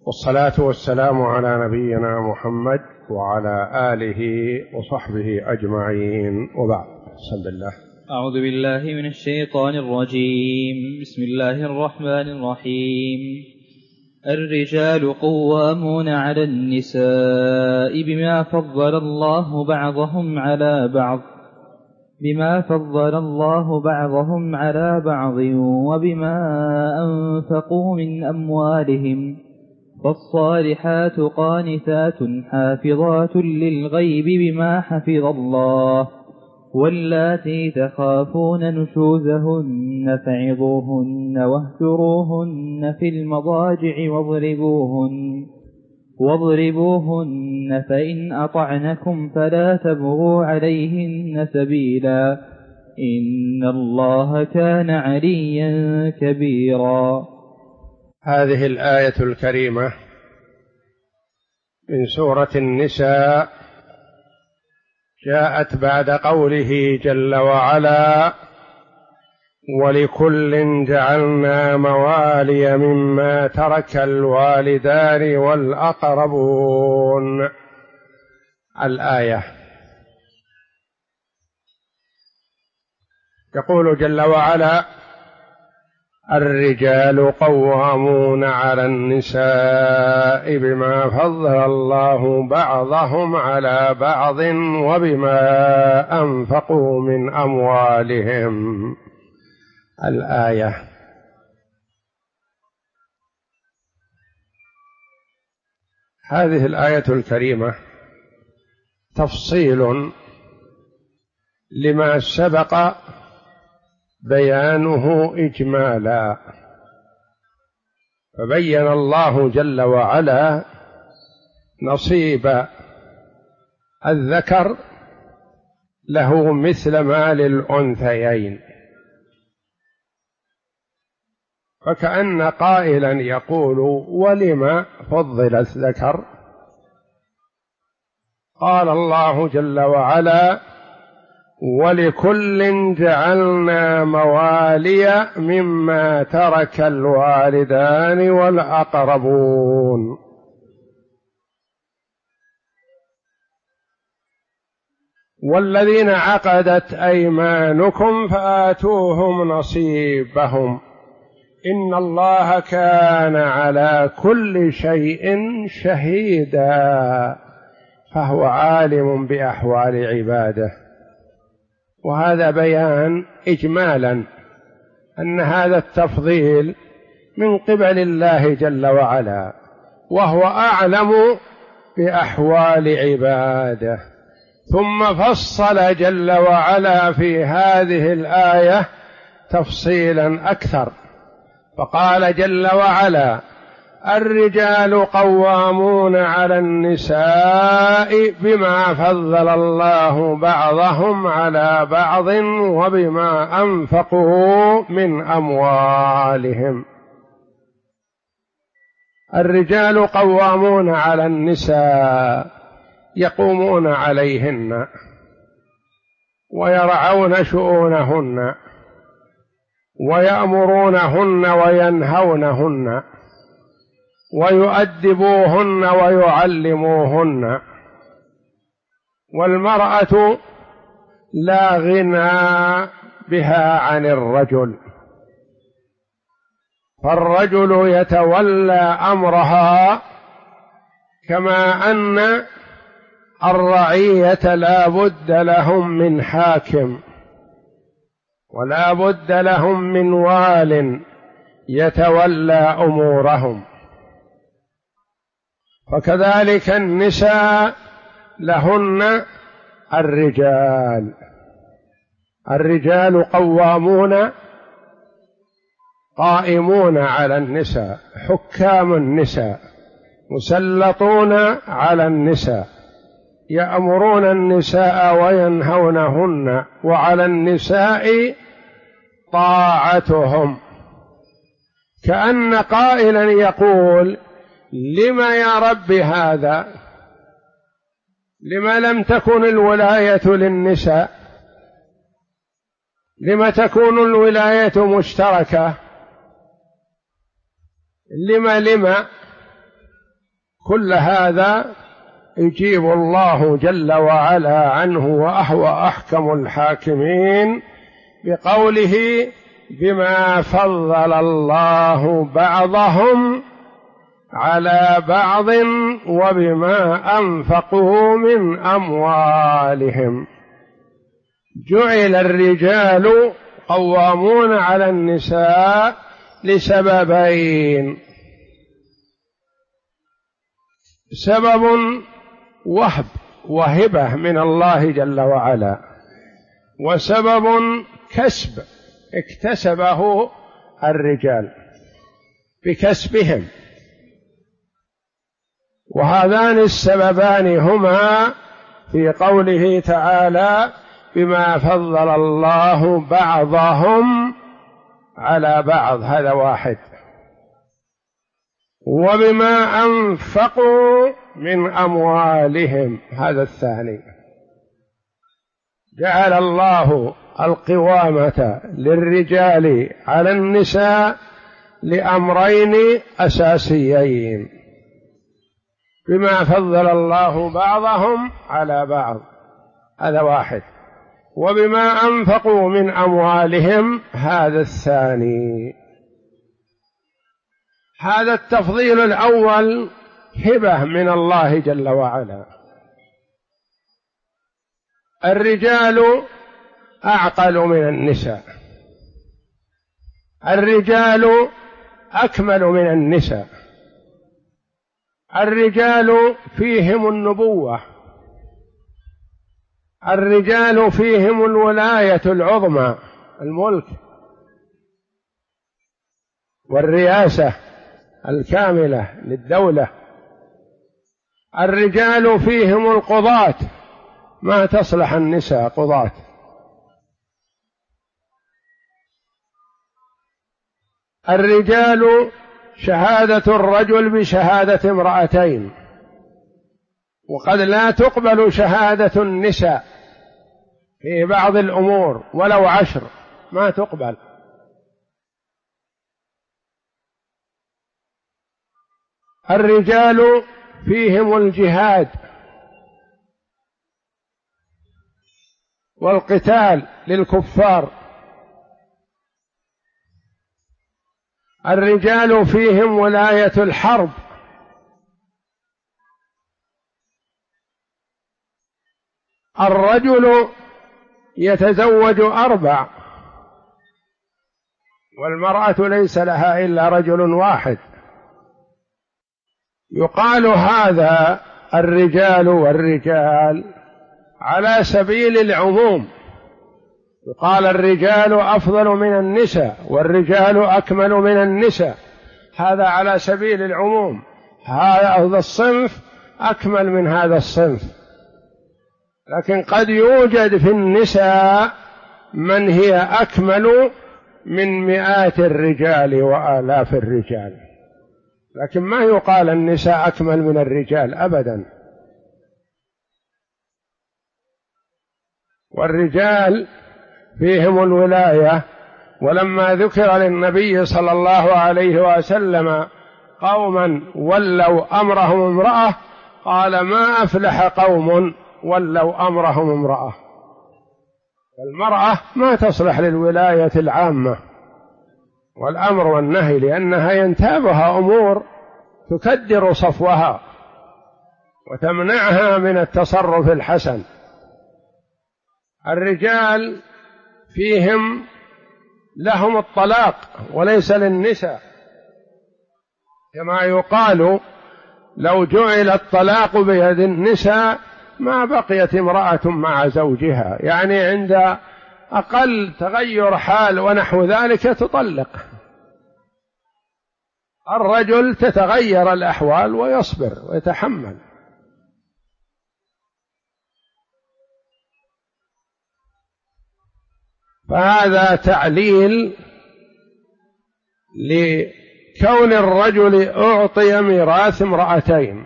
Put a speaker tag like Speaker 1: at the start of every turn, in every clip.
Speaker 1: والصلاة والسلام على نبينا محمد وعلى آله وصحبه أجمعين، وبعد. بسم الله.
Speaker 2: أعوذ بالله من الشيطان الرجيم. بسم الله الرحمن الرحيم. الرجال قوامون على النساء بما فضل الله بعضهم على بعض وبما أنفقوا من أموالهم، فالصالحات قانتات حافظات للغيب بما حفظ الله، واللاتي تخافون نشوزهن فعظوهن واهجروهن في المضاجع واضربوهن، فإن أطعنكم فلا تبغوا عليهن سبيلا، إن الله كان عليا كبيرا.
Speaker 1: هذه الآية الكريمة من سورة النساء جاءت بعد قوله جل وعلا: ولكل جعلنا موالي مما ترك الوالدان والأقربون. الآية يقول جل وعلا: الرجال قوامون على النساء بما فضل الله بعضهم على بعض وبما أنفقوا من أموالهم. الآية. هذه الآية الكريمة تفصيل لما سبق بيانه إجمالا، فبين الله جل وعلا نصيب الذكر له مثل ما للأنثيين، فكأن قائلا يقول: ولم فضل الذكر؟ قال الله جل وعلا: ولكل جعلنا موالي مما ترك الوالدان والأقربون. والذين عقدت أيمانكم فآتوهم نصيبهم، إن الله كان على كل شيء شهيدا، فهو عالم بأحوال عباده. وهذا بيان إجمالا أن هذا التفضيل من قبل الله جل وعلا، وهو أعلم بأحوال عباده. ثم فصل جل وعلا في هذه الآية تفصيلا أكثر، فقال جل وعلا: الرجال قوامون على النساء بما فضل الله بعضهم على بعض وبما أنفقوا من أموالهم. الرجال قوامون على النساء، يقومون عليهن ويرعون شؤونهن ويأمرونهن وينهونهن ويؤدبوهن ويعلموهن. والمرأة لا غنى بها عن الرجل، فالرجل يتولى أمرها، كما أن الرعية لا بد لهم من حاكم ولا بد لهم من وال يتولى أمورهم، فكذلك النساء لهن الرجال قائمون على النساء، حكام النساء، مسلطون على النساء، يأمرون النساء وينهونهن، وعلى النساء طاعتهم. كأن قائلا يقول: لما يا رب هذا؟ لما لم تكن الولاية للنساء؟ لما تكون الولاية مشتركة؟ لما كل هذا يجيب الله جل وعلا عنه، وهو أحكم الحاكمين، بقوله: بما فضل الله بعضهم على بعض وبما أنفقوا من أموالهم. جعل الرجال قوامون على النساء لسببين: سبب وهبة من الله جل وعلا، وسبب كسب اكتسبه الرجال بكسبهم. وهذان السببان هما في قوله تعالى: بما فضل الله بعضهم على بعض، هذا واحد، وبما أنفقوا من أموالهم، هذا الثاني. جعل الله القوامة للرجال على النساء لأمرين أساسيين: بما فضل الله بعضهم على بعض، هذا واحد، وبما أنفقوا من أموالهم، هذا الثاني. هذا التفضيل الأول هبة من الله جل وعلا. الرجال أعقل من النساء، الرجال أكمل من النساء، الرجال فيهم النبوة، الرجال فيهم الولاية العظمى، الملك والرئاسة الكاملة للدولة، الرجال فيهم القضاة، ما تصلح النساء قضاة، الرجال شهادة الرجل بشهادة امرأتين، وقد لا تقبل شهادة النساء في بعض الأمور ولو 10 ما تقبل. الرجال فيهم الجهاد والقتال للكفار، الرجال فيهم ولاية الحرب، الرجل يتزوج 4 والمرأة ليس لها إلا رجل واحد. يقال هذا الرجال والرجال على سبيل العموم، يقال الرجال أفضل من النساء والرجال أكمل من النساء، هذا على سبيل العموم، هذا الصنف أكمل من هذا الصنف. لكن قد يوجد في النساء من هي أكمل من مئات الرجال وآلاف الرجال، لكن ما يقال النساء أكمل من الرجال أبدا. والرجال فيهم الولاية. ولما ذكر للنبي صلى الله عليه وسلم قوما ولوا أمرهم امرأة، قال: ما أفلح قوم ولوا أمرهم امرأة. المرأة ما تصلح للولاية العامة والأمر والنهي، لأنها ينتابها أمور تكدر صفوها وتمنعها من التصرف الحسن. الرجال فيهم لهم الطلاق وليس للنساء، كما يقال: لو جعل الطلاق بيد النساء ما بقيت امرأة مع زوجها، يعني عند أقل تغير حال ونحو ذلك تطلق. الرجل تتغير الأحوال ويصبر ويتحمل. فهذا تعليل لكون الرجل أعطي ميراث امرأتين،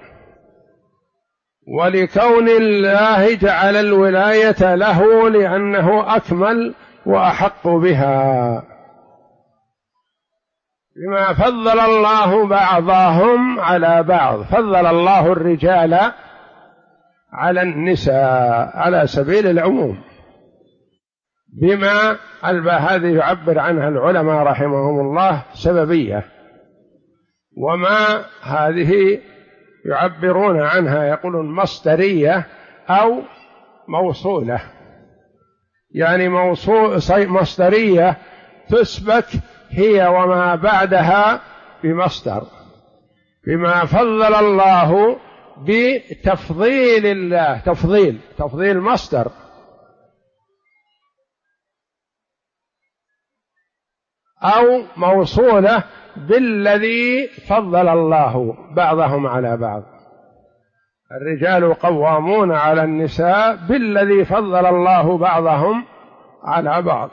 Speaker 1: ولكون الله جعل الولاية له لأنه أكمل وأحق بها. بما فضل الله بعضهم على بعض، فضل الله الرجال على النساء على سبيل العموم، بما هذه يعبر عنها العلماء رحمهم الله سببية، وما هذه يعبرون عنها يقولون مصدرية أو موصولة، يعني مصدرية تسبك هي وما بعدها بمصدر، بما فضل الله بتفضيل الله، تفضيل مصدر، أو موصولة بالذي فضل الله بعضهم على بعض. الرجال قوامون على النساء بالذي فضل الله بعضهم على بعض.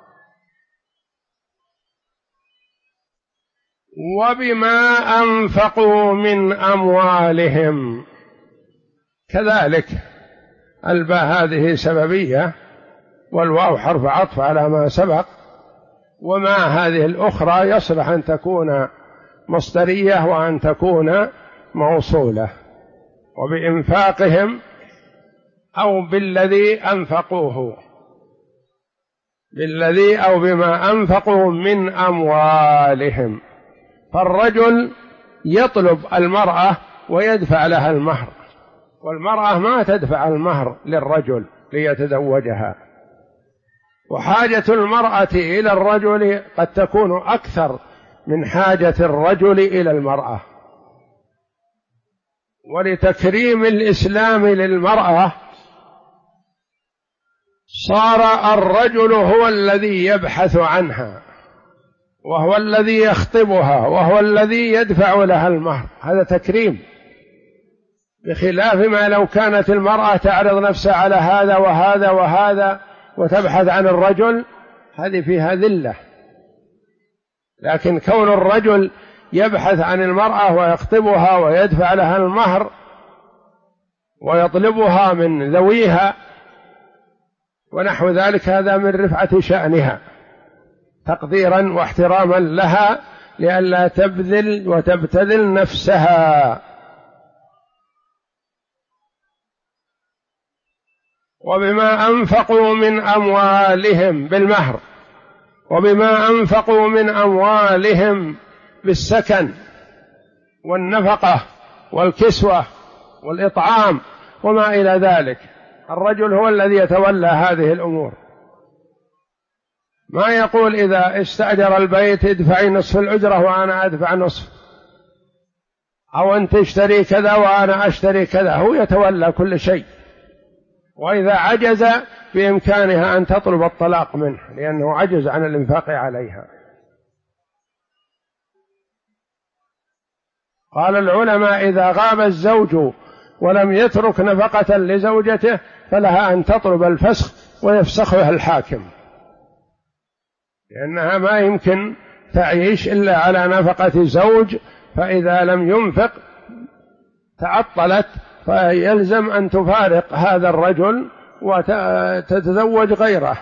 Speaker 1: وبما أنفقوا من أموالهم، كذلك الباء هذه سببية والواو حرف عطف على ما سبق، وما هذه الأخرى يصلح أن تكون مصدرية وأن تكون موصولة. وبإنفاقهم أو بالذي أنفقوه، بالذي أو بما أنفقوا من أموالهم. فالرجل يطلب المرأة ويدفع لها المهر، والمرأة ما تدفع المهر للرجل ليتزوجها، وحاجة المرأة إلى الرجل قد تكون أكثر من حاجة الرجل إلى المرأة. ولتكريم الإسلام للمرأة صار الرجل هو الذي يبحث عنها، وهو الذي يخطبها، وهو الذي يدفع لها المهر، هذا تكريم، بخلاف ما لو كانت المرأة تعرض نفسها على هذا وهذا وهذا وتبحث عن الرجل، هذه فيها ذلة. لكن كون الرجل يبحث عن المرأة ويخطبها ويدفع لها المهر ويطلبها من ذويها ونحو ذلك، هذا من رفعة شأنها، تقديرا واحتراما لها لئلا تبذل وتبتذل نفسها. وبما أنفقوا من أموالهم بالمهر، وبما أنفقوا من أموالهم بالسكن والنفقة والكسوة والإطعام وما إلى ذلك. الرجل هو الذي يتولى هذه الأمور، ما يقول إذا استأجر البيت ادفعي نصف الأجرة وأنا أدفع نصف، أو أنت اشتري كذا وأنا أشتري كذا، هو يتولى كل شيء. وإذا عجز بإمكانها أن تطلب الطلاق منه لأنه عجز عن الإنفاق عليها. قال العلماء إذا غاب الزوج ولم يترك نفقة لزوجته فلها أن تطلب الفسخ ويفسخها الحاكم، لأنها ما يمكن تعيش إلا على نفقة زوج، فإذا لم ينفق تعطلت، فيلزم أن تفارق هذا الرجل وتتزوج غيره.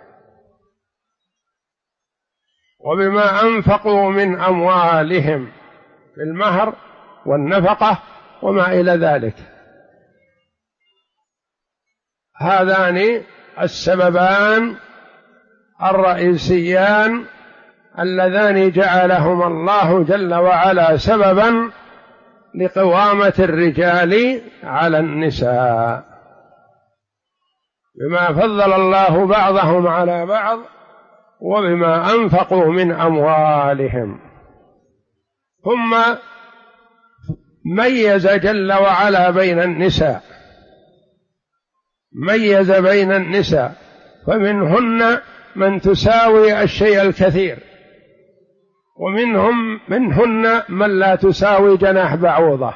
Speaker 1: وبما أنفقوا من أموالهم في المهر والنفقة وما إلى ذلك، هذان السببان الرئيسيان اللذان جعلهما الله جل وعلا سببا لقوامة الرجال على النساء، بما فضل الله بعضهم على بعض وبما أنفقوا من أموالهم. ثم ميز جل وعلا بين النساء، ميز بين النساء، فمنهن من تساوي الشيء الكثير، منهن من لا تساوي جناح بعوضة،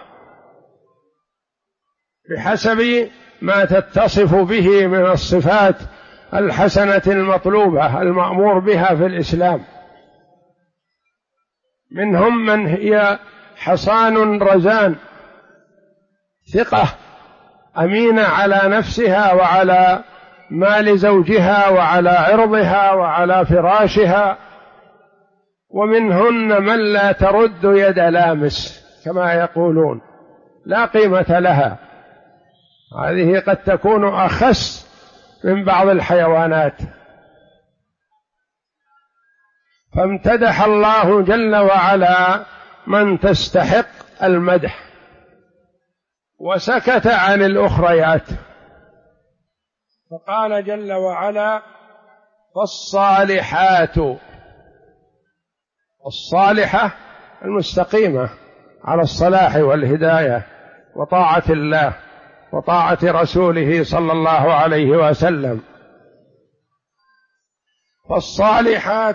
Speaker 1: بحسب ما تتصف به من الصفات الحسنة المطلوبة المأمور بها في الإسلام. منهم من هي حصان رزان، ثقة أمينة على نفسها وعلى مال زوجها وعلى عرضها وعلى فراشها، ومنهن من لا ترد يد لامس كما يقولون، لا قيمة لها، هذه قد تكون أخس من بعض الحيوانات. فامتدح الله جل وعلا من تستحق المدح وسكت عن الأخريات، فقال جل وعلا: فالصالحات، الصالحة المستقيمة على الصلاح والهداية وطاعة الله وطاعة رسوله صلى الله عليه وسلم. فالصالحات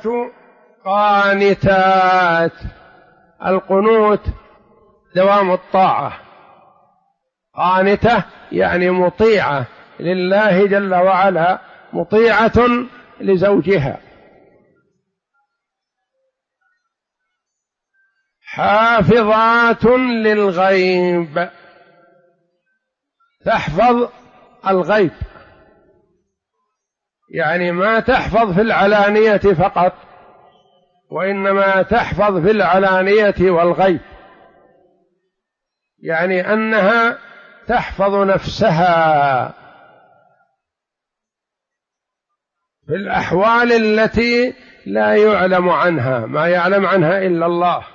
Speaker 1: قانتات، القنوت دوام الطاعة، قانتة يعني مطيعة لله جل وعلا، مطيعة لزوجها. حافظات للغيب، تحفظ الغيب، يعني ما تحفظ في العلانية فقط، وإنما تحفظ في العلانية والغيب، يعني أنها تحفظ نفسها في الأحوال التي لا يعلم عنها، ما يعلم عنها إلا الله.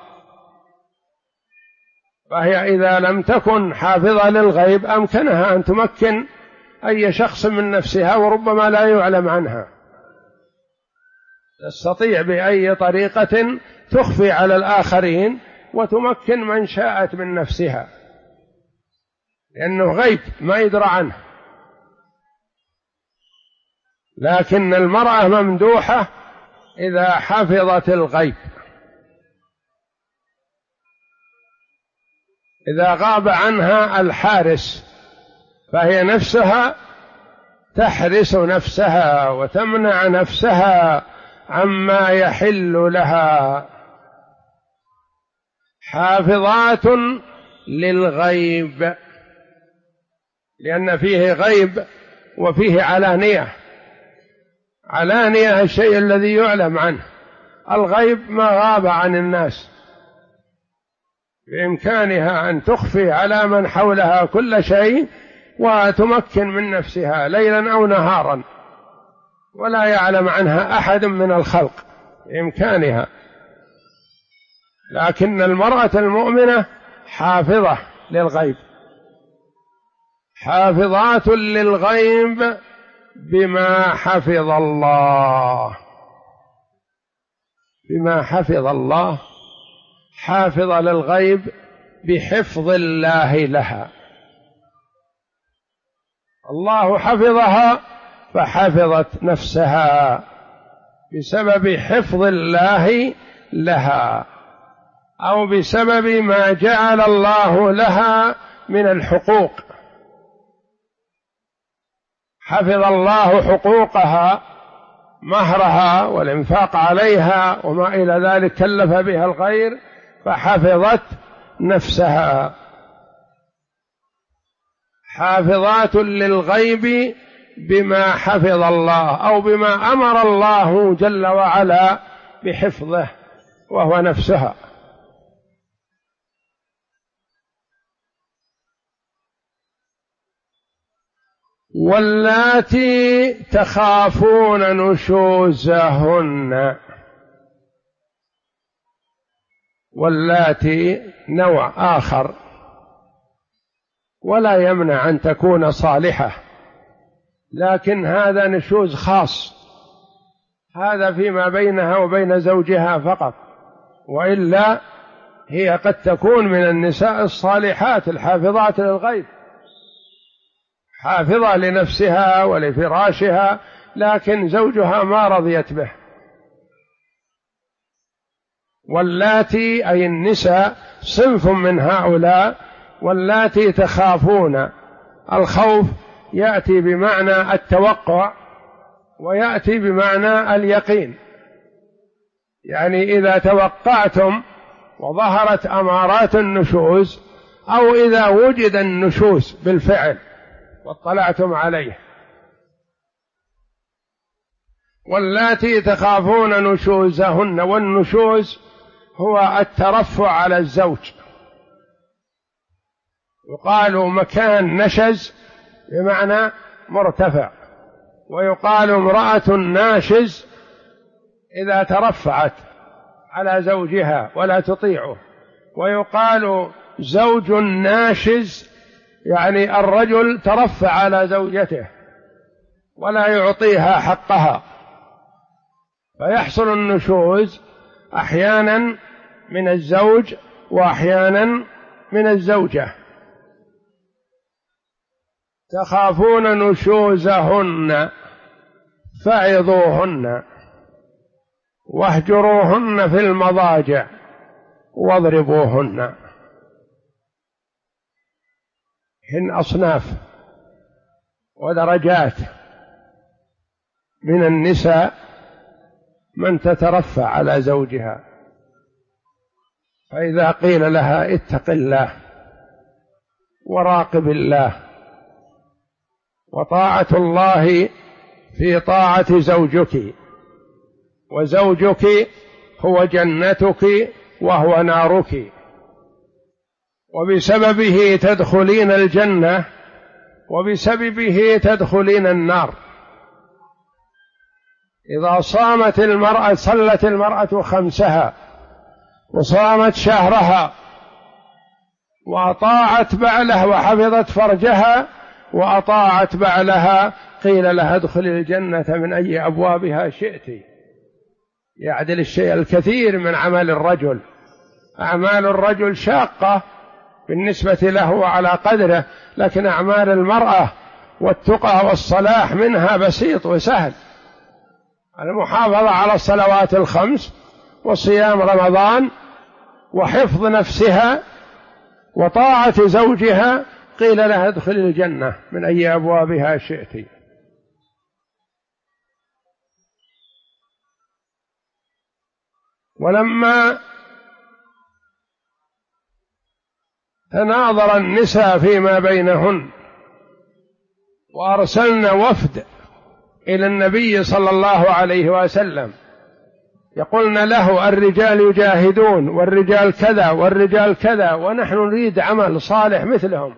Speaker 1: فهي إذا لم تكن حافظة للغيب أمكنها أن تمكن أي شخص من نفسها وربما لا يعلم عنها، تستطيع بأي طريقة تخفي على الآخرين وتمكن من شاءت من نفسها، لأنه غيب ما يدرى عنه. لكن المرأة ممدوحة إذا حفظت الغيب، إذا غاب عنها الحارس فهي نفسها تحرس نفسها وتمنع نفسها عما يحل لها. حافظات للغيب، لأن فيه غيب وفيه علانية. علانية الشيء الذي يعلم عنه، الغيب ما غاب عن الناس، بإمكانها أن تخفي على من حولها كل شيء وتمكن من نفسها ليلا أو نهارا، ولا يعلم عنها أحد من الخلق، بإمكانها. لكن المرأة المؤمنة حافظة للغيب، حافظات للغيب بما حفظ الله، بما حفظ الله، حافظة للغيب بحفظ الله لها. الله حفظها فحفظت نفسها بسبب حفظ الله لها، أو بسبب ما جعل الله لها من الحقوق. حفظ الله حقوقها، مهرها والإنفاق عليها وما إلى ذلك كلف بها الغير، فحفظت نفسها. حافظات للغيب بما حفظ الله، أو بما أمر الله جل وعلا بحفظه وهو نفسها. واللاتي تخافون نشوزهن، واللاتي نوع آخر، ولا يمنع أن تكون صالحة، لكن هذا نشوز خاص، هذا فيما بينها وبين زوجها فقط، وإلا هي قد تكون من النساء الصالحات الحافظات للغيب، حافظة لنفسها ولفراشها، لكن زوجها ما رضيت به. واللاتي أي النساء صنف من هؤلاء، واللاتي تخافون. الخوف يأتي بمعنى التوقع ويأتي بمعنى اليقين، يعني إذا توقعتم وظهرت أمارات النشوز، أو إذا وجد النشوز بالفعل واطلعتم عليه. واللاتي تخافون نشوزهن، والنشوز هو الترفع على الزوج، يقال مكان نشز بمعنى مرتفع، ويقال امرأة ناشز إذا ترفعت على زوجها ولا تطيعه، ويقال زوج ناشز يعني الرجل ترفع على زوجته ولا يعطيها حقها، فيحصل النشوز أحيانا من الزوج وأحيانا من الزوجة. تخافون نشوزهن فعظوهن واهجروهن في المضاجع واضربوهن. هن أصناف ودرجات من النساء من تترفع على زوجها، فإذا قيل لها اتق الله وراقب الله، وطاعة الله في طاعة زوجك، وزوجك هو جنتك وهو نارك، وبسببه تدخلين الجنة وبسببه تدخلين النار. إذا صامت المرأة، صلت المرأة خمسها وصامت شهرها وأطاعت بعلها وحفظت فرجها وأطاعت بعلها، قيل لها ادخلي الجنة من أي أبوابها شئت. يعدل الشيء الكثير من عمل الرجل. أعمال الرجل شاقة بالنسبة له وعلى قدره، لكن أعمال المرأة والتقى والصلاح منها بسيط وسهل. المحافظة على الصلوات الخمس وصيام رمضان وحفظ نفسها وطاعة زوجها، قيل لها ادخل الجنة من أي أبوابها شئت. ولما تناظر النساء فيما بينهن وأرسلنا وفد إلى النبي صلى الله عليه وسلم يقولن له الرجال يجاهدون والرجال كذا والرجال كذا، ونحن نريد عمل صالح مثلهم،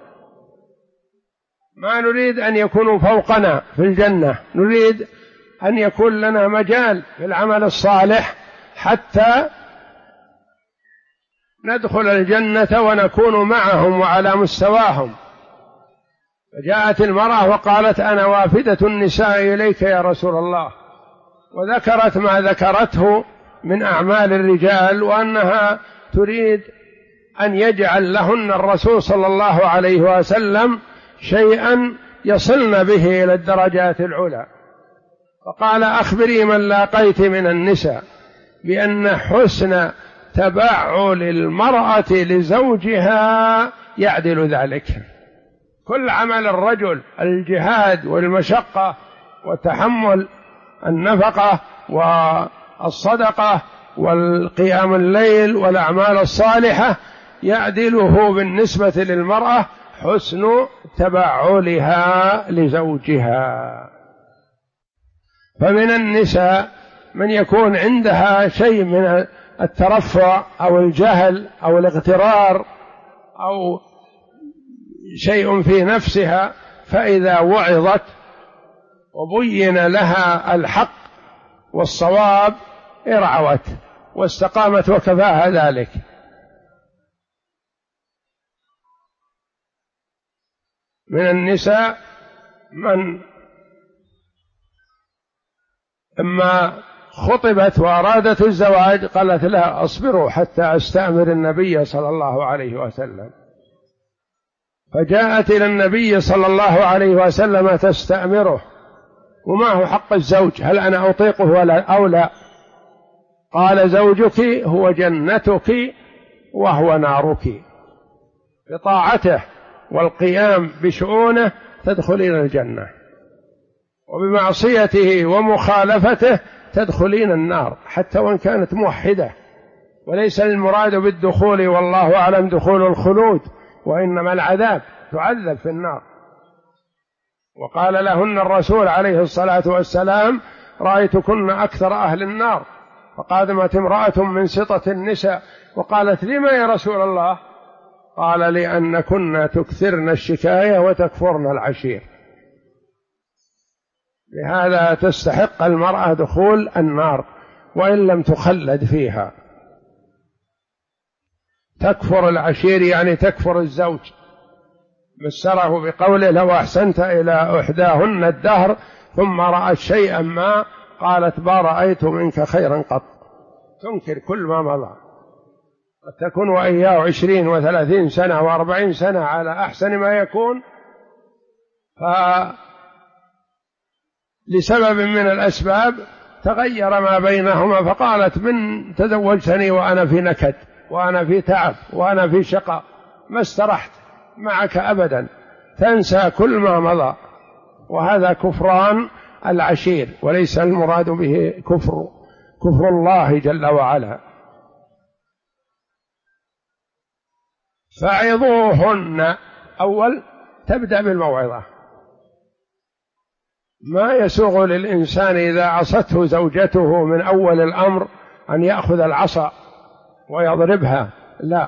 Speaker 1: ما نريد أن يكونوا فوقنا في الجنة، نريد أن يكون لنا مجال في العمل الصالح حتى ندخل الجنة ونكون معهم وعلى مستواهم. فجاءت المرأة وقالت أنا وافدة النساء إليك يا رسول الله، وذكرت ما ذكرته من أعمال الرجال، وأنها تريد أن يجعل لهن الرسول صلى الله عليه وسلم شيئا يصلن به إلى الدرجات العلى. فقال أخبري من لاقيت من النساء بأن حسن تبعل المرأة لزوجها يعدل ذلك. كل عمل الرجل، الجهاد والمشقة وتحمل النفقة والصدقة والقيام الليل والأعمال الصالحة، يعدله بالنسبة للمرأة حسن تبعلها لزوجها. فمن النساء من يكون عندها شيء من الترفع أو الجهل أو الاغترار أو شيء في نفسها، فإذا وعظت وبين لها الحق والصواب ارعوت واستقامت وكفاها ذلك. من النساء من لما خطبت وأرادت الزواج قالت لا أصبروا حتى أستأمر النبي صلى الله عليه وسلم، فجاءت إلى النبي صلى الله عليه وسلم تستأمره، وما هو حق الزوج، هل أنا أطيقه ولا أو لا؟ قال زوجك هو جنتك وهو نارك، بطاعته والقيام بشؤونه تدخلين الجنة، وبمعصيته ومخالفته تدخلين النار حتى وإن كانت موحدة. وليس المراد بالدخول والله أعلم دخول الخلود، وإنما العذاب، تعذب في النار. وقال لهن الرسول عليه الصلاة والسلام رأيتكن أكثر أهل النار. فقادمت امرأة من سطة النساء وقالت: لما يا رسول الله؟ قال: لأنكن تكثرن الشكاية وتكفرن العشير. لهذا تستحق المرأة دخول النار وإن لم تخلد فيها. تكفر العشير يعني تكفر الزوج. فسره بقوله: لو أحسنت إلى إحداهن الدهر ثم رأت شيئا ما قالت: ما رأيت منك خيرا قط. تنكر كل ما مضى. قد تكون وإياه 20 و30 سنة و40 سنة على أحسن ما يكون، فلسبب من الأسباب تغير ما بينهما، فقالت: من تزوجتني وأنا في نكد وأنا في تعب وأنا في شقاء، ما استرحت معك أبدا. تنسى كل ما مضى. وهذا كفران العشير، وليس المراد به كفر الله جل وعلا. فعظوهن. أول تبدأ بالموعظة. ما يسوغ للإنسان إذا عصته زوجته من أول الأمر أن يأخذ العصا ويضربها، لا،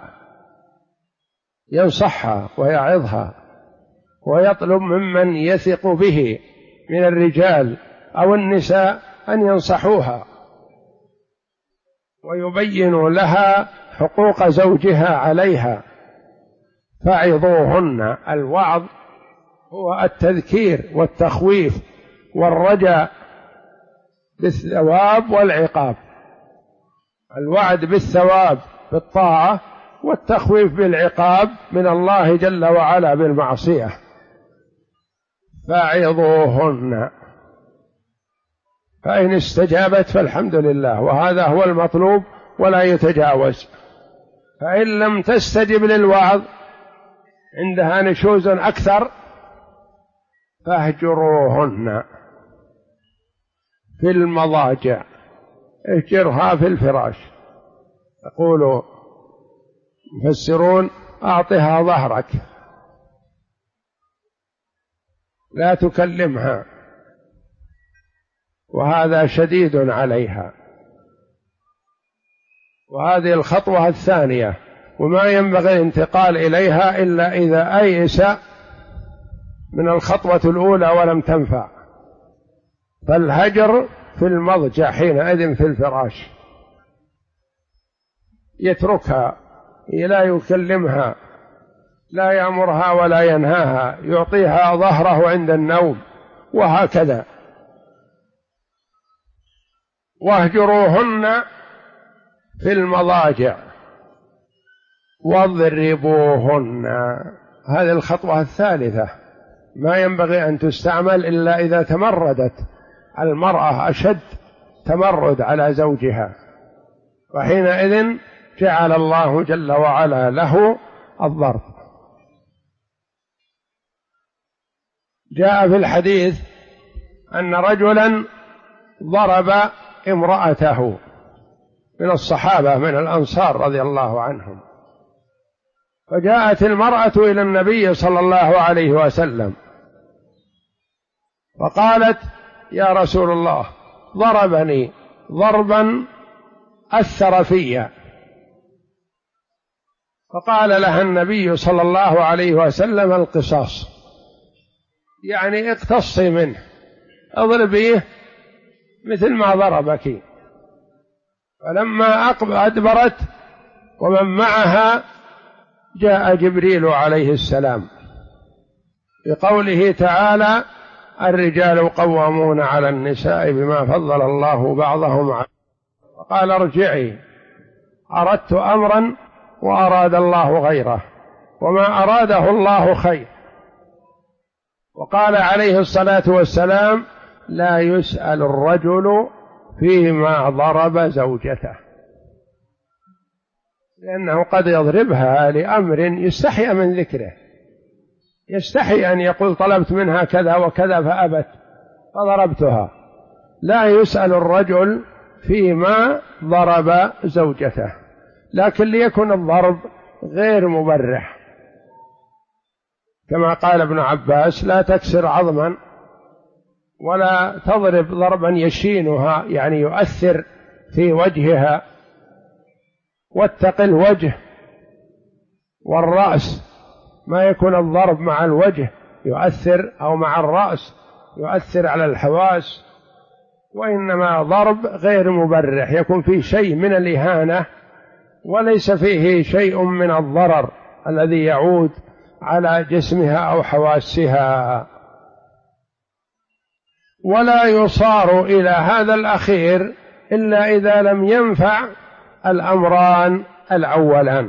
Speaker 1: ينصحها ويعظها ويطلب ممن يثق به من الرجال أو النساء أن ينصحوها ويبينوا لها حقوق زوجها عليها. فعظوهن. الوعظ هو التذكير والتخويف والرجاء بالثواب والعقاب. الوعد بالثواب بالطاعة، والتخويف بالعقاب من الله جل وعلا بالمعصية. فعظوهن، فإن استجابت فالحمد لله، وهذا هو المطلوب ولا يتجاوز. فإن لم تستجب للوعظ، عندها نشوز أكثر، فاهجروهن في المضاجع. اهجرها في الفراش. يقول مفسرون: أعطها ظهرك، لا تكلمها، وهذا شديد عليها. وهذه الخطوة الثانية، وما ينبغي الانتقال إليها إلا إذا أيس من الخطوة الأولى ولم تنفع. فالهجر في المضجع حينئذ في الفراش، يتركها، لا يكلمها، لا يأمرها ولا ينهاها، يعطيها ظهره عند النوم، وهكذا. واهجروهن في المضاجع واضربوهن. هذه الخطوة الثالثة، ما ينبغي أن تستعمل إلا إذا تمردت المرأة أشد تمرد على زوجها، وحينئذ جعل الله جل وعلا له الضرب. جاء في الحديث أن رجلا ضرب امرأته من الصحابة من الأنصار رضي الله عنهم، فجاءت المرأة إلى النبي صلى الله عليه وسلم فقالت: يا رسول الله، ضربني ضربا أثر في. فقال لها النبي صلى الله عليه وسلم: القصاص، يعني اقتصي منه، اضربيه مثل ما ضربك. فلما أدبرت ومن معها جاء جبريل عليه السلام بقوله تعالى: الرجال قوامون على النساء بما فضل الله بعضهم على. فقال: ارجعي، أردت أمرا وأراد الله غيره، وما أراده الله خير. وقال عليه الصلاة والسلام: لا يسأل الرجل فيما ضرب زوجته، لأنه قد يضربها لأمر يستحي من ذكره، يستحي أن يقول: طلبت منها كذا وكذا فأبت فضربتها. لا يسأل الرجل فيما ضرب زوجته، لكن ليكن الضرب غير مبرح، كما قال ابن عباس: لا تكسر عظما ولا تضرب ضربا يشينها يعني يؤثر في وجهها. واتق الوجه والرأس، ما يكون الضرب مع الوجه يؤثر أو مع الرأس يؤثر على الحواس، وإنما ضرب غير مبرح يكون فيه شيء من الإهانة وليس فيه شيء من الضرر الذي يعود على جسمها أو حواسها. ولا يصار إلى هذا الأخير إلا إذا لم ينفع الأمران الأولان.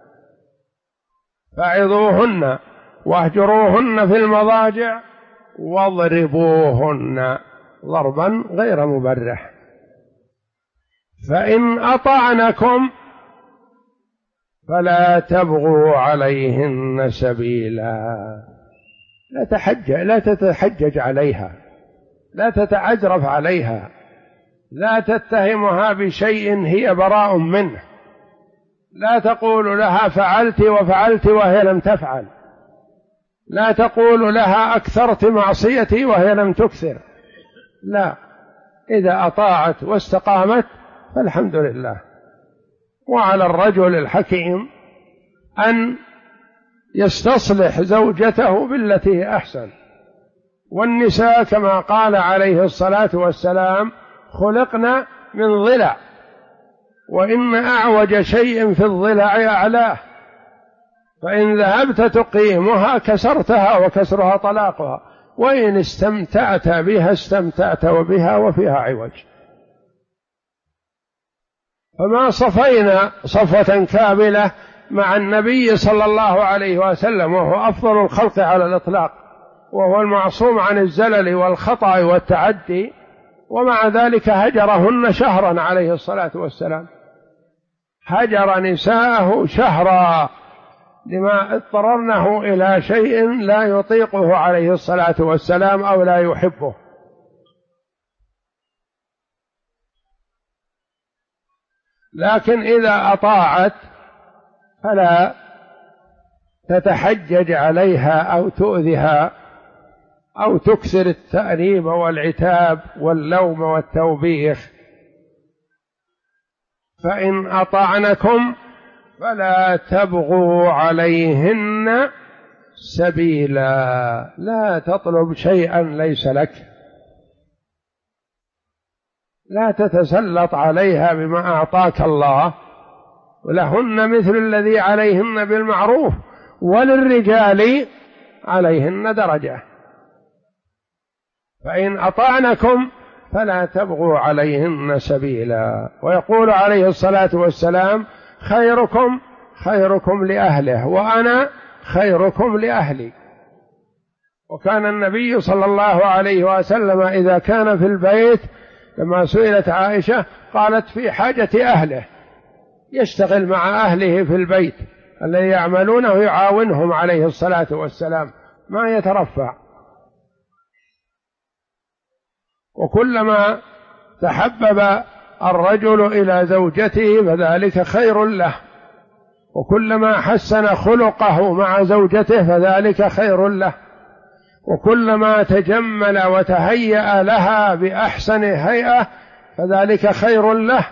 Speaker 1: فعظوهن واهجروهن في المضاجع واضربوهن ضربا غير مبرح. فإن أطعنكم فلا تبغوا عليهن سبيلا. لا تتحجج عليها، لا تتعجرف عليها، لا تتهمها بشيء هي براء منه، لا تقول لها فعلت وفعلت وهي لم تفعل، لا تقول لها أكثرت معصيتي وهي لم تكثر، لا، إذا أطاعت واستقامت فالحمد لله. وعلى الرجل الحكيم أن يستصلح زوجته بالتي هي أحسن. والنساء كما قال عليه الصلاة والسلام خلقنا من ضلع، وإن أعوج شيء في الضلع أعلاه، فإن ذهبت تقيمها كسرتها وكسرها طلاقها، وإن استمتعت بها استمتعت بها وفيها عوج. فما صفينا صفوة كاملة مع النبي صلى الله عليه وسلم وهو أفضل الخلق على الإطلاق، وهو المعصوم عن الزلل والخطأ والتعدي، ومع ذلك هجرهن شهرا عليه الصلاة والسلام، هجر نساءه شهرا لما اضطررنه إلى شيء لا يطيقه عليه الصلاة والسلام أو لا يحبه. لكن إذا أطاعت فلا تتحجج عليها أو تؤذها أو تكثر التأنيب والعتاب واللوم والتوبيخ. فإن أطعنكم فلا تبغوا عليهن سبيلا، لا تطلب شيئا ليس لك، لا تتسلط عليها بما أعطاك الله، ولهن مثل الذي عليهن بالمعروف وللرجال عليهن درجة. فإن أطعنكم فلا تبغوا عليهن سبيلا. ويقول عليه الصلاة والسلام خيركم خيركم لأهله وأنا خيركم لأهلي. وكان النبي صلى الله عليه وسلم إذا كان في البيت لما سئلت عائشة قالت في حاجة أهله، يشتغل مع أهله في البيت الذي يعملونه يعاونهم عليه الصلاة والسلام، ما يترفع. وكلما تحبب الرجل إلى زوجته فذلك خير له، وكلما حسن خلقه مع زوجته فذلك خير له، وكلما تجمل وتهيأ لها بأحسن هيئة فذلك خير له.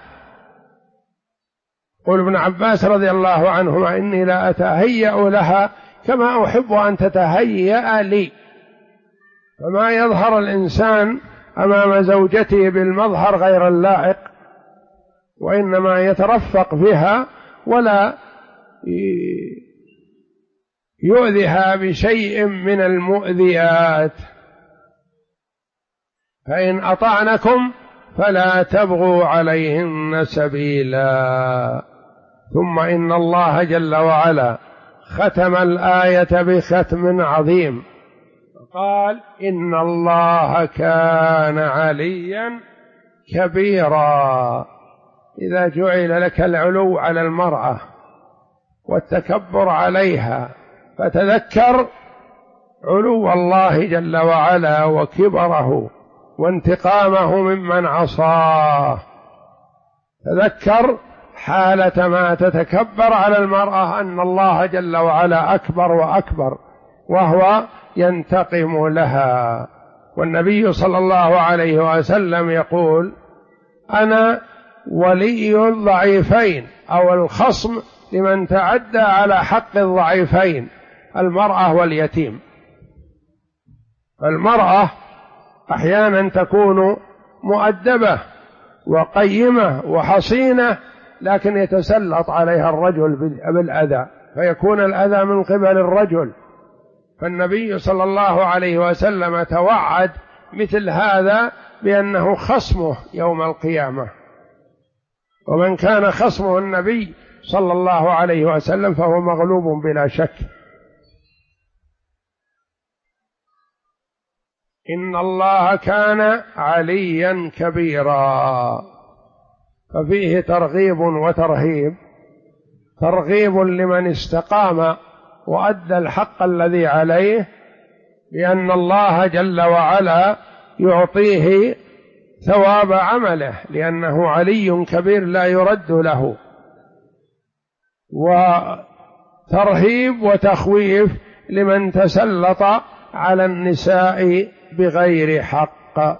Speaker 1: قل ابن عباس رضي الله عنهما إني لا أتهيأ لها كما أحب أن تتهيأ لي. فما يظهر الإنسان أمام زوجته بالمظهر غير اللائق، وإنما يترفق بها ولا يؤذيها بشيء من المؤذيات. فإن أطعنكم فلا تبغوا عليهن سبيلا. ثم إن الله جل وعلا ختم الآية بختم عظيم، قال إن الله كان عليا كبيرا. إذا جعل لك العلو على المرأة والتكبر عليها فتذكر علو الله جل وعلا وكبره وانتقامه ممن عصاه، تذكر حالة ما تتكبر على المرأة أن الله جل وعلا أكبر وأكبر وهو ينتقم لها. والنبي صلى الله عليه وسلم يقول: أنا ولي الضعيفين أو الخصم لمن تعدى على حق الضعيفين، المرأة واليتيم. المرأة أحيانا تكون مؤدبة وقيمة وحصينة، لكن يتسلط عليها الرجل بالأذى، فيكون الأذى من قبل الرجل. فالنبي صلى الله عليه وسلم توعد مثل هذا بأنه خصمه يوم القيامة، ومن كان خصمه النبي صلى الله عليه وسلم فهو مغلوب بلا شك. إن الله كان عليا كبيرا، ففيه ترغيب وترهيب. ترغيب لمن استقام وأدى الحق الذي عليه، لأن الله جل وعلا يعطيه ثواب عمله، لأنه علي كبير لا يرد له. وترهيب وتخويف لمن تسلط على النساء بغير حق.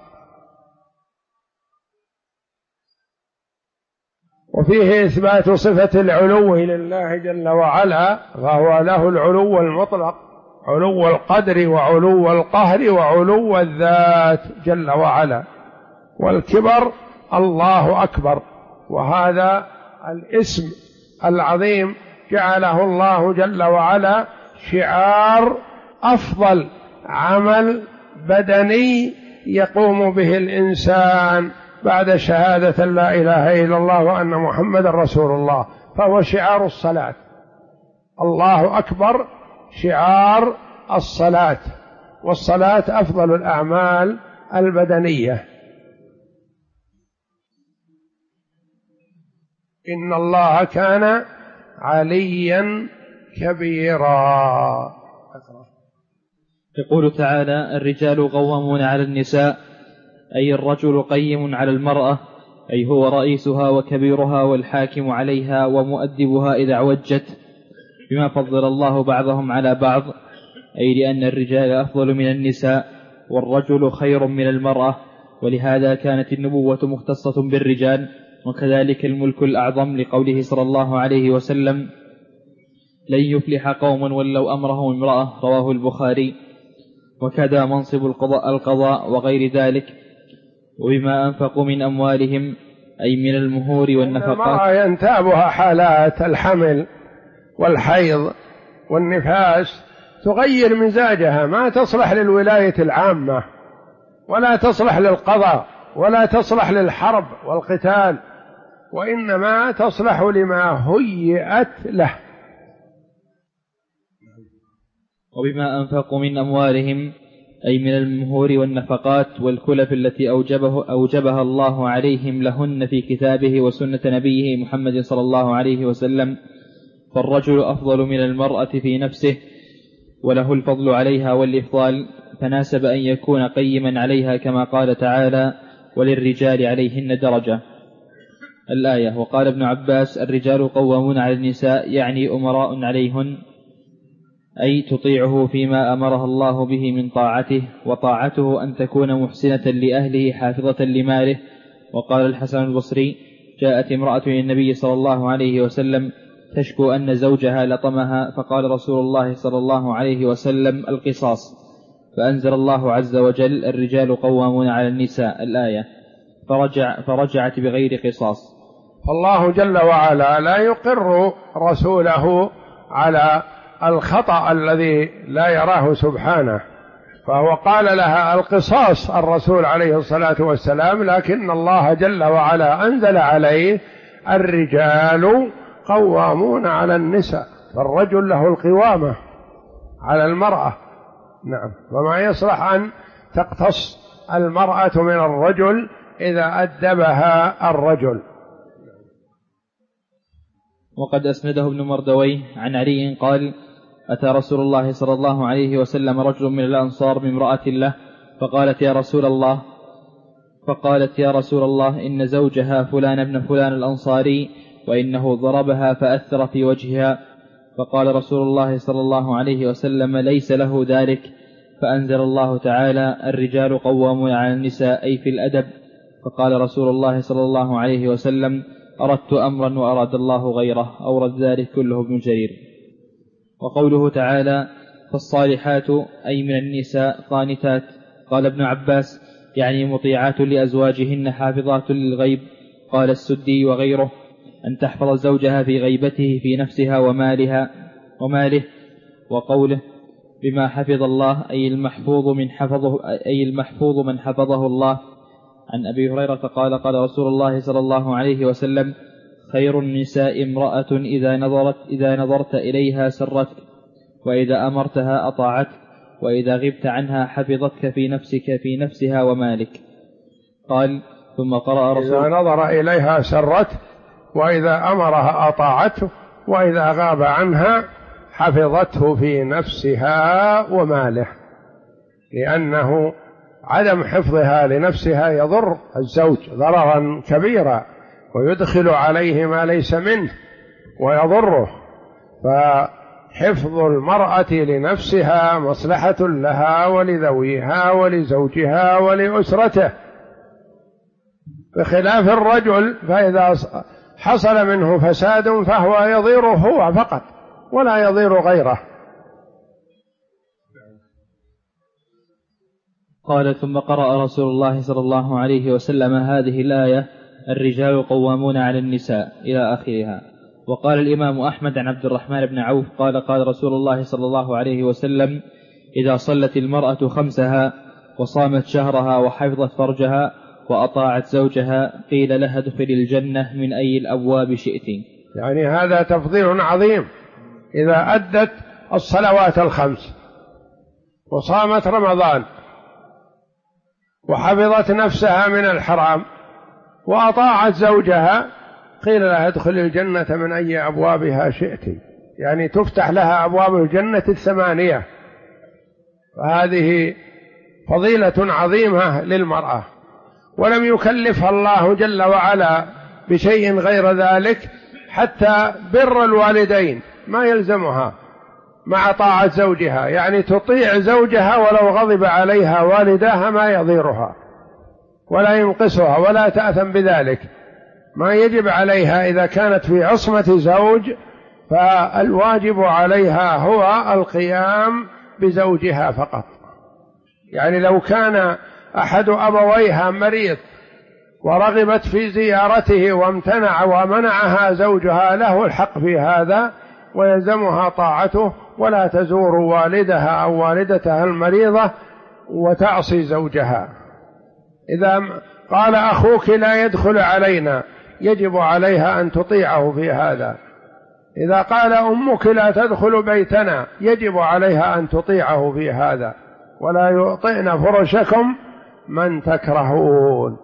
Speaker 1: وفيه إثبات صفة العلو لله جل وعلا، فهو له العلو المطلق، علو القدر وعلو القهر وعلو الذات جل وعلا. والكبر الله أكبر، وهذا الاسم العظيم جعله الله جل وعلا شعار أفضل عمل بدني يقوم به الإنسان بعد شهادة لا إله إلا الله وأن محمد رسول الله، فهو شعار الصلاة. الله أكبر شعار الصلاة، والصلاة أفضل الأعمال البدنية. إن الله كان عليا كبيرا.
Speaker 2: يقول تعالى: الرجال قوامون على النساء، أي الرجل قيم على المرأة، أي هو رئيسها وكبيرها والحاكم عليها ومؤدبها إذا اعوجت، بما فضل الله بعضهم على بعض، أي لأن الرجال أفضل من النساء والرجل خير من المرأة، ولهذا كانت النبوة مختصة بالرجال، وكذلك الملك الأعظم، لقوله صلى الله عليه وسلم: لن يفلح قوم ولو أمرهم امرأة، رواه البخاري. وكذا منصب القضاء وغير ذلك. وبما أنفقوا من أموالهم، أي من المهور والنفقات.
Speaker 1: المرأة ينتابها حالات الحمل والحيض والنفاس تغير مزاجها، ما تصلح للولاية العامة، ولا تصلح للقضاء، ولا تصلح للحرب والقتال، وإنما تصلح لما هيئت له.
Speaker 2: وبما أنفقوا من أموالهم، أي من المهور والنفقات والكلف التي أوجبها الله عليهم لهن في كتابه وسنة نبيه محمد صلى الله عليه وسلم. فالرجل أفضل من المرأة في نفسه، وله الفضل عليها والإفضال، فناسب أن يكون قيما عليها، كما قال تعالى: وللرجال عليهن درجة، الآية. وقال ابن عباس: الرجال قوامون على النساء، يعني أمراء عليهن، أي تطيعه فيما أمرها الله به من طاعته، وطاعته أن تكون محسنة لأهله حافظة لماله. وقال الحسن البصري: جاءت امرأة للنبي صلى الله عليه وسلم تشكو أن زوجها لطمها، فقال رسول الله صلى الله عليه وسلم: القصاص. فأنزل الله عز وجل: الرجال قوامون على النساء، الآية. فرجعت بغير قصاص.
Speaker 1: الله جل وعلا لا يقر رسوله على الخطأ الذي لا يراه سبحانه، فهو قال لها القصاص الرسول عليه الصلاة والسلام، لكن الله جل وعلا أنزل عليه: الرجال قوامون على النساء، فالرجل له القوامة على المرأة. نعم، وما يصلح أن تقتص المرأة من الرجل إذا أدبها الرجل.
Speaker 2: وقد أسنده ابن مردويه عن علي قال: أتى رسول الله صلى الله عليه وسلم رجل من الأنصار بامرأة له، فقالت: يا رسول الله إن زوجها فلان ابن فلان الأنصاري، وإنه ضربها فأثر في وجهها. فقال رسول الله صلى الله عليه وسلم: ليس له ذلك، فأنزل الله تعالى: الرجال قوامون على النساء، أي في الأدب. فقال رسول الله صلى الله عليه وسلم: أردت أمرا وأراد الله غيره. أورد ذلك كله ابن جرير. وقوله تعالى: فالصالحات أي من النساء قانتات. قال ابن عباس: يعني مطيعات لأزواجهن حافظات للغيب. قال السدي وغيره: أن تحفظ زوجها في غيبته في نفسها وماله. وقوله: بما حفظ الله أي المحفوظ من حفظه الله. عن أبي هريرة قال: قال رسول الله صلى الله عليه وسلم: خير النساء امرأة إذا نظرت إليها سرتك، وإذا أمرتها أطاعتك، وإذا غبت عنها حفظتك في نفسها ومالك. قال: ثم قرأ رسول
Speaker 1: إذا نظر إليها سرته، وإذا أمرها أطاعته، وإذا غاب عنها حفظته في نفسها وماله، لأنه عدم حفظها لنفسها يضر الزوج ضررا كبيرا، ويدخل عليه ما ليس منه ويضره. فحفظ المرأة لنفسها مصلحة لها ولذويها ولزوجها ولأسرته، بخلاف الرجل فإذا حصل منه فساد فهو يضير هو فقط ولا يضير غيره.
Speaker 2: قال: ثم قرأ رسول الله صلى الله عليه وسلم هذه الآية: الرجال قوامون على النساء، إلى آخرها. وقال الإمام أحمد عن عبد الرحمن بن عوف قال: قال رسول الله صلى الله عليه وسلم: إذا صلت المرأة خمسها وصامت شهرها وحفظت فرجها وأطاعت زوجها قيل لها ادخل الجنة من أي الأبواب شئت.
Speaker 1: يعني هذا تفضيل عظيم. إذا أدت الصلوات الخمس وصامت رمضان وحفظت نفسها من الحرام وأطاعت زوجها قيل لها ادخل الجنة من أي أبوابها شئت، يعني تفتح لها أبواب الجنة 8. فهذه فضيلة عظيمة للمرأة، ولم يكلفها الله جل وعلا بشيء غير ذلك. حتى بر الوالدين ما يلزمها مع طاعة زوجها، يعني تطيع زوجها ولو غضب عليها والداها ما يضيرها ولا ينقصها ولا تأثم بذلك. ما يجب عليها إذا كانت في عصمة زوج، فالواجب عليها هو القيام بزوجها فقط. يعني لو كان أحد أبويها مريض ورغبت في زيارته وامتنع ومنعها زوجها، له الحق في هذا ويلزمها طاعته، ولا تزور والدها أو والدتها المريضة وتعصي زوجها. إذا قال أخوك لا يدخل علينا يجب عليها أن تطيعه في هذا. إذا قال أمك لا تدخل بيتنا يجب عليها أن تطيعه في هذا. ولا يطئن فرشكم من تكرهون.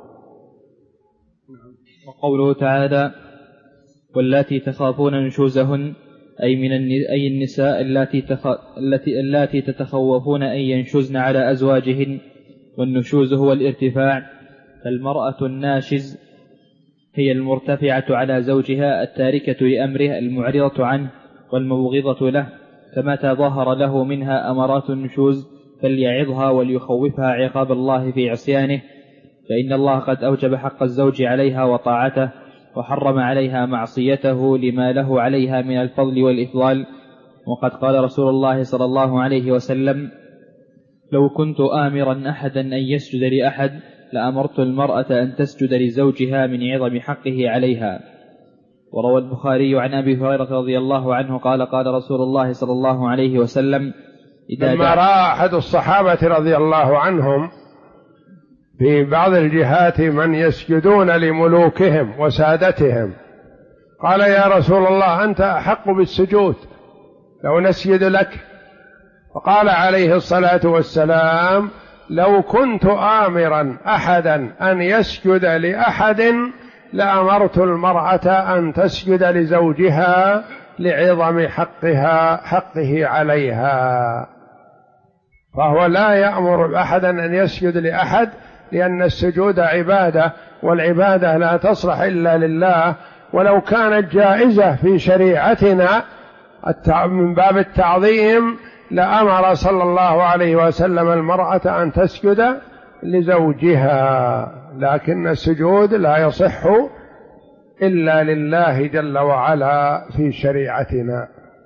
Speaker 2: وقوله تعالى: واللاتي تخافون نشوزهن، أي النساء اللاتي تتخوفون أن ينشزن على أزواجهن. والنشوز هو الارتفاع، فالمرأة الناشز هي المرتفعة على زوجها التاركة لأمره المعرضة عنه والمبغضة له، فمتى ظهر له منها أمرات النشوز فليعظها وليخوفها عقاب الله في عصيانه، فإن الله قد أوجب حق الزوج عليها وطاعته، وحرم عليها معصيته لما له عليها من الفضل والإفضال. وقد قال رسول الله صلى الله عليه وسلم: لو كنت آمرا أحدا أن يسجد لأحد لأمرت المرأة أن تسجد لزوجها من عظم حقه عليها. وروى البخاري عن أبي هريرة رضي الله عنه قال: قال رسول الله صلى الله عليه وسلم:
Speaker 1: لما رأى أحد الصحابة رضي الله عنهم في بعض الجهات من يسجدون لملوكهم وسادتهم قال: يا رسول الله أنت أحق بالسجود، لو نسجد لك. فقال عليه الصلاة والسلام: لو كنت آمرا أحدا أن يسجد لأحد لأمرت المرأة أن تسجد لزوجها لعظم حقه عليها. فهو لا يأمر أحدا أن يسجد لأحد، لأن السجود عبادة، والعبادة لا تصلح إلا لله. ولو كانت جائزة في شريعتنا من باب التعظيم لأمر صلى الله عليه وسلم المرأة أن تسجد لزوجها، لكن السجود لا يصح إلا لله جل وعلا في شريعتنا.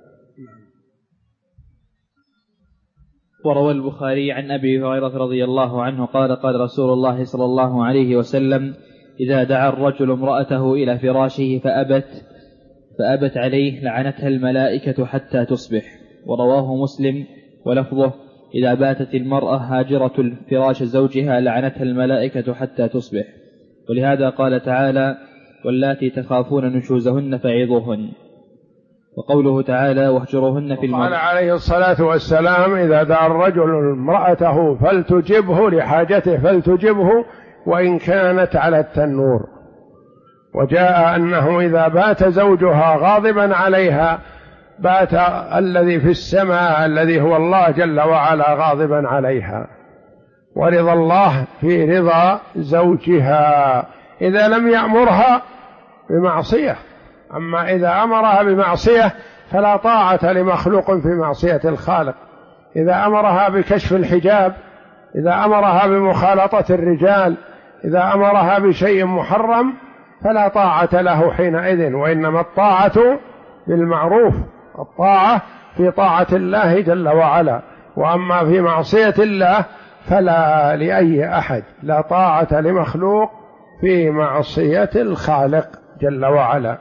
Speaker 2: وروى البخاري عن أبي هريرة رضي الله عنه قال قال رسول الله صلى الله عليه وسلم: إذا دعا الرجل امرأته إلى فراشه فأبت عليه لعنتها الملائكة حتى تصبح. ورواه مسلم ولفظه: إذا باتت المرأة هاجرة فراش زوجها لعنتها الملائكة حتى تصبح. ولهذا قال تعالى: واللاتي تخافون نشوزهن فعظوهن. وقوله تعالى: واهجروهن في المضاجع.
Speaker 1: قال عليه الصلاة والسلام: إذا دعا الرجل امرأته فلتجبه لحاجته فلتجبه وإن كانت على التنور. وجاء أنه إذا بات زوجها غاضبا عليها بات الذي في السماء الذي هو الله جل وعلا غاضبا عليها، ورضا الله في رضا زوجها إذا لم يأمرها بمعصية. أما إذا أمرها بمعصية فلا طاعة لمخلوق في معصية الخالق. إذا أمرها بكشف الحجاب، إذا أمرها بمخالطة الرجال، إذا أمرها بشيء محرم فلا طاعة له حينئذ، وإنما الطاعة بالمعروف، الطاعة في طاعة الله جل وعلا. وأما في معصية الله فلا لأي أحد، لا طاعة لمخلوق في معصية الخالق جل وعلا.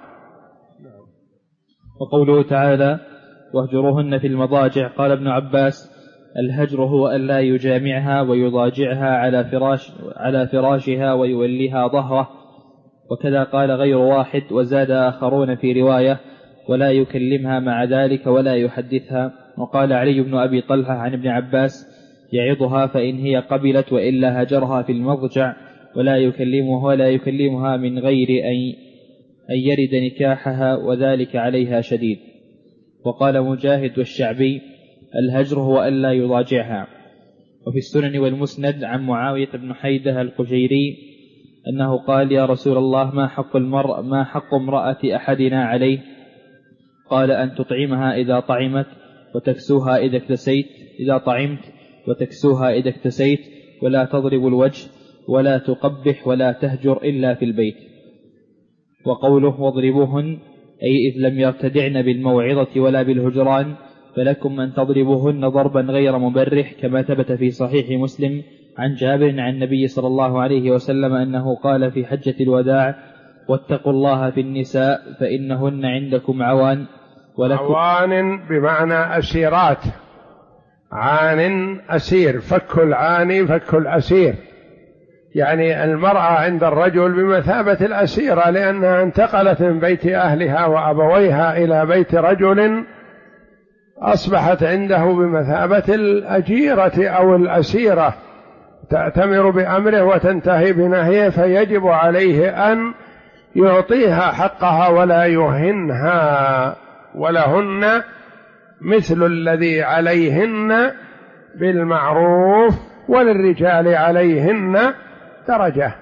Speaker 2: وقوله تعالى: واهجروهن في المضاجع. قال ابن عباس: الهجر هو أن لا يجامعها ويضاجعها على فراشها ويوليها ظهره. وكذا قال غير واحد، وزاد آخرون في رواية: ولا يكلمها مع ذلك ولا يحدثها. وقال علي بن أبي طلحة عن ابن عباس: يعظها فإن هي قبلت، وإلا هجرها في المضجع ولا يكلمها من غير أن يرد نكاحها، وذلك عليها شديد. وقال مجاهد والشعبي: الهجر هو ألا يضاجعها. وفي السنن والمسند عن معاوية بن حيدة القشيري أنه قال: يا رسول الله، ما حق امرأة أحدنا عليه؟ قال: أن تطعمها إذا طعمت وتكسوها إذا اكتسيت، إذا طعمت وتكسوها إذا اكتسيت، ولا تضرب الوجه ولا تقبح ولا تهجر إلا في البيت. وقوله: واضربوهن، أي إذ لم يرتدعن بالموعظة ولا بالهجران، فلكم أن تضربوهن ضربا غير مبرح، كما ثبت في صحيح مسلم عن جابر عن النبي صلى الله عليه وسلم أنه قال في حجة الوداع: واتقوا الله في النساء فإنهن عندكم عوان.
Speaker 1: عوان بمعنى أسيرات، عان أسير، فك العاني فك الأسير، يعني المرأة عند الرجل بمثابة الأسيرة، لأنها انتقلت من بيت أهلها وأبويها إلى بيت رجل أصبحت عنده بمثابة الأجيرة أو الأسيرة، تأتمر بأمره وتنتهي بنهيه، فيجب عليه أن يعطيها حقها ولا يهنها، ولهن مثل الذي عليهن بالمعروف وللرجال عليهن درجة.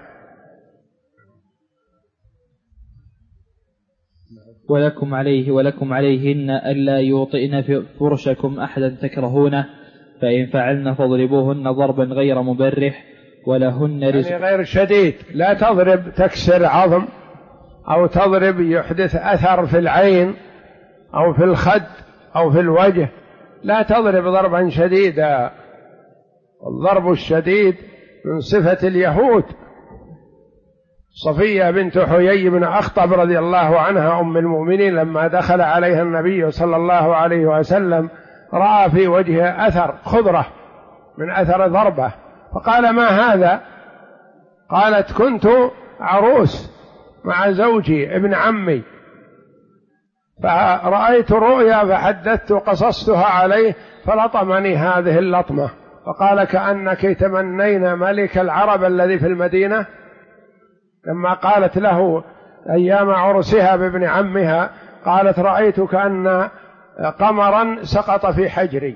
Speaker 2: ولكم عليهن ألا يوطئن فرشكم أحدا تكرهونه، فإن فعلن فاضربوهن ضربا غير مبرح، ولهن رزق،
Speaker 1: يعني غير شديد. لا تضرب تكسر عظم، أو تضرب يحدث أثر في العين أو في الخد أو في الوجه، لا تضرب ضربا شديدا. الضرب الشديد من صفة اليهود. صفية بنت حيي بن أخطب رضي الله عنها أم المؤمنين لما دخل عليها النبي صلى الله عليه وسلم رأى في وجهها أثر خضرة من أثر ضربة، فقال: ما هذا؟ قالت: كنت عروس مع زوجي ابن عمي، فرأيت رؤيا فحدثت قصصتها عليه فلطمني هذه اللطمة. فقال: كأنك تمنين ملك العرب الذي في المدينة. لما قالت له أيام عرسها بابن عمها قالت: رأيت كأن قمرا سقط في حجري.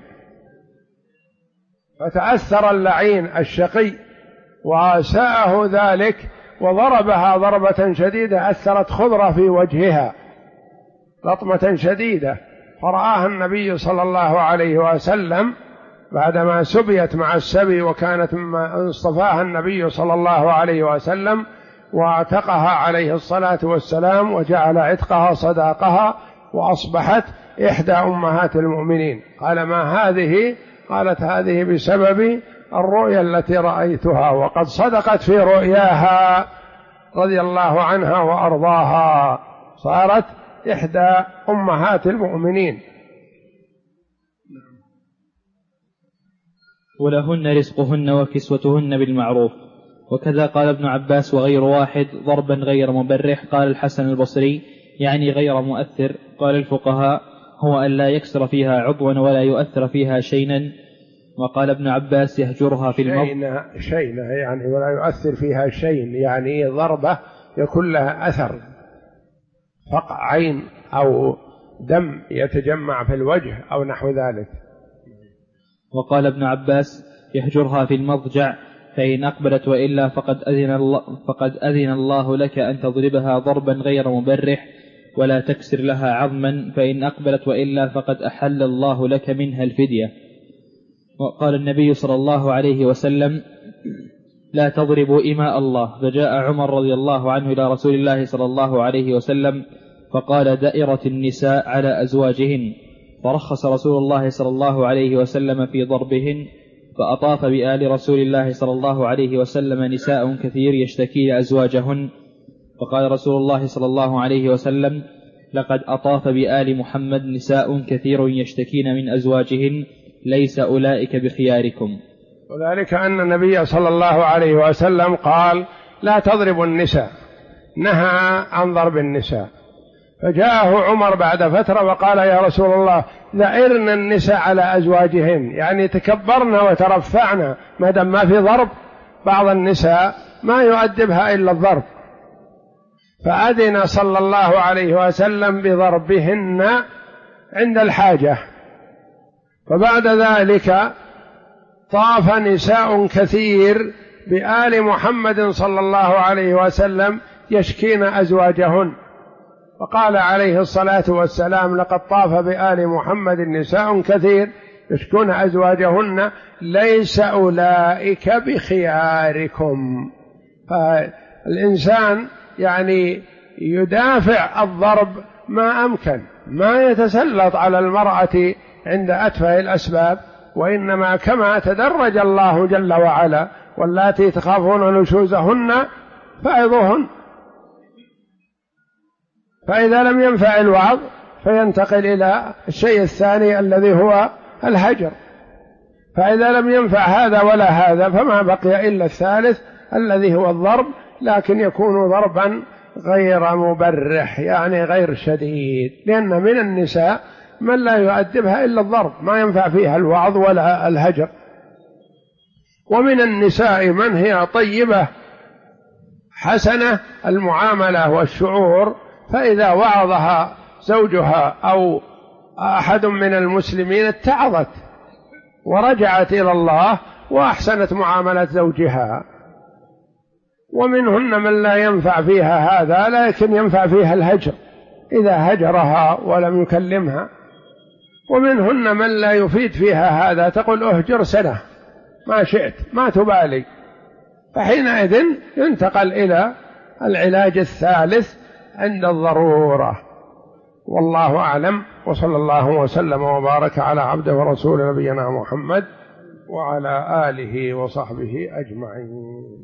Speaker 1: فتأثر اللعين الشقي وساءه ذلك وضربها ضربة شديدة أثرت خضرة في وجهها، لطمة شديدة. فرآها النبي صلى الله عليه وسلم بعدما سبيت مع السبي، وكانت مما اصطفاها النبي صلى الله عليه وسلم واعتقها عليه الصلاة والسلام، وجعل عتقها صداقها، وأصبحت إحدى أمهات المؤمنين. قال: ما هذه؟ قالت: هذه بسبب الرؤيا التي رأيتها، وقد صدقت في رؤياها رضي الله عنها وأرضاها، صارت إحدى أمهات المؤمنين.
Speaker 2: ولهن رزقهن وكسوتهن بالمعروف. وكذا قال ابن عباس وغير واحد: ضربا غير مبرح. قال الحسن البصري: يعني غير مؤثر. قال الفقهاء: هو أن لا يكسر فيها عضوا ولا يؤثر فيها شيئا. وقال ابن عباس: يهجرها في المضجع.
Speaker 1: شينة يعني ولا يؤثر فيها شيء، يعني ضربة يكون لها أثر، فقع عين أو دم يتجمع في الوجه أو نحو ذلك.
Speaker 2: وقال ابن عباس: يهجرها في المضجع، فإن أقبلت وإلا فقد أذن الله لك أن تضربها ضربا غير مبرح ولا تكسر لها عظما، فإن أقبلت وإلا فقد أحل الله لك منها الفدية. وقال النبي صلى الله عليه وسلم: لا تضربوا إماء الله. فجاء عمر رضي الله عنه إلى رسول الله صلى الله عليه وسلم فقال: دائرة النساء على أزواجهن. فرخص رسول الله صلى الله عليه وسلم في ضربهن، فأطاف بآل رسول الله صلى الله عليه وسلم نساء كثير يشتكين أزواجهن. فقال رسول الله صلى الله عليه وسلم: لقد أطاف بآل محمد نساء كثير يشتكين من أزواجهن، ليس أولئك بخياركم.
Speaker 1: وذلك أن النبي صلى الله عليه وسلم قال: لا تضربوا النساء، نهى عن ضرب النساء. فجاءه عمر بعد فترة وقال: يا رسول الله، ذعرنا النساء على أزواجهن، يعني تكبرنا وترفعنا، ما دام ما في ضرب. بعض النساء ما يؤدبها إلا الضرب، فأذن صلى الله عليه وسلم بضربهن عند الحاجة. فبعد ذلك طاف نساء كثير بآل محمد صلى الله عليه وسلم يشكين أزواجهن، فقال عليه الصلاة والسلام: لقد طاف بآل محمد نساء كثير يشكون أزواجهن، ليس أولئك بخياركم. فالإنسان يعني يدافع الضرب ما أمكن، ما يتسلط على المرأة عند أتفه الأسباب، وإنما كما تدرج الله جل وعلا: واللاتي تخافون نشوزهن فعظوهن. فإذا لم ينفع الوعظ فينتقل إلى الشيء الثاني الذي هو الهجر، فإذا لم ينفع هذا ولا هذا فما بقي إلا الثالث الذي هو الضرب، لكن يكون ضربا غير مبرح، يعني غير شديد، لأن من النساء من لا يؤدبها إلا الضرب، ما ينفع فيها الوعظ ولا الهجر. ومن النساء من هي طيبة حسنة المعاملة والشعور، فإذا وعظها زوجها أو أحد من المسلمين اتعظت ورجعت إلى الله وأحسنت معاملة زوجها. ومنهن من لا ينفع فيها هذا، لكن ينفع فيها الهجر إذا هجرها ولم يكلمها. ومنهن من لا يفيد فيها هذا، تقول أهجر سنة ما شئت ما تبالي، فحينئذ ينتقل إلى العلاج الثالث عند الضرورة. والله أعلم، وصلى الله وسلم وبارك على عبده ورسول نبينا محمد وعلى آله وصحبه أجمعين.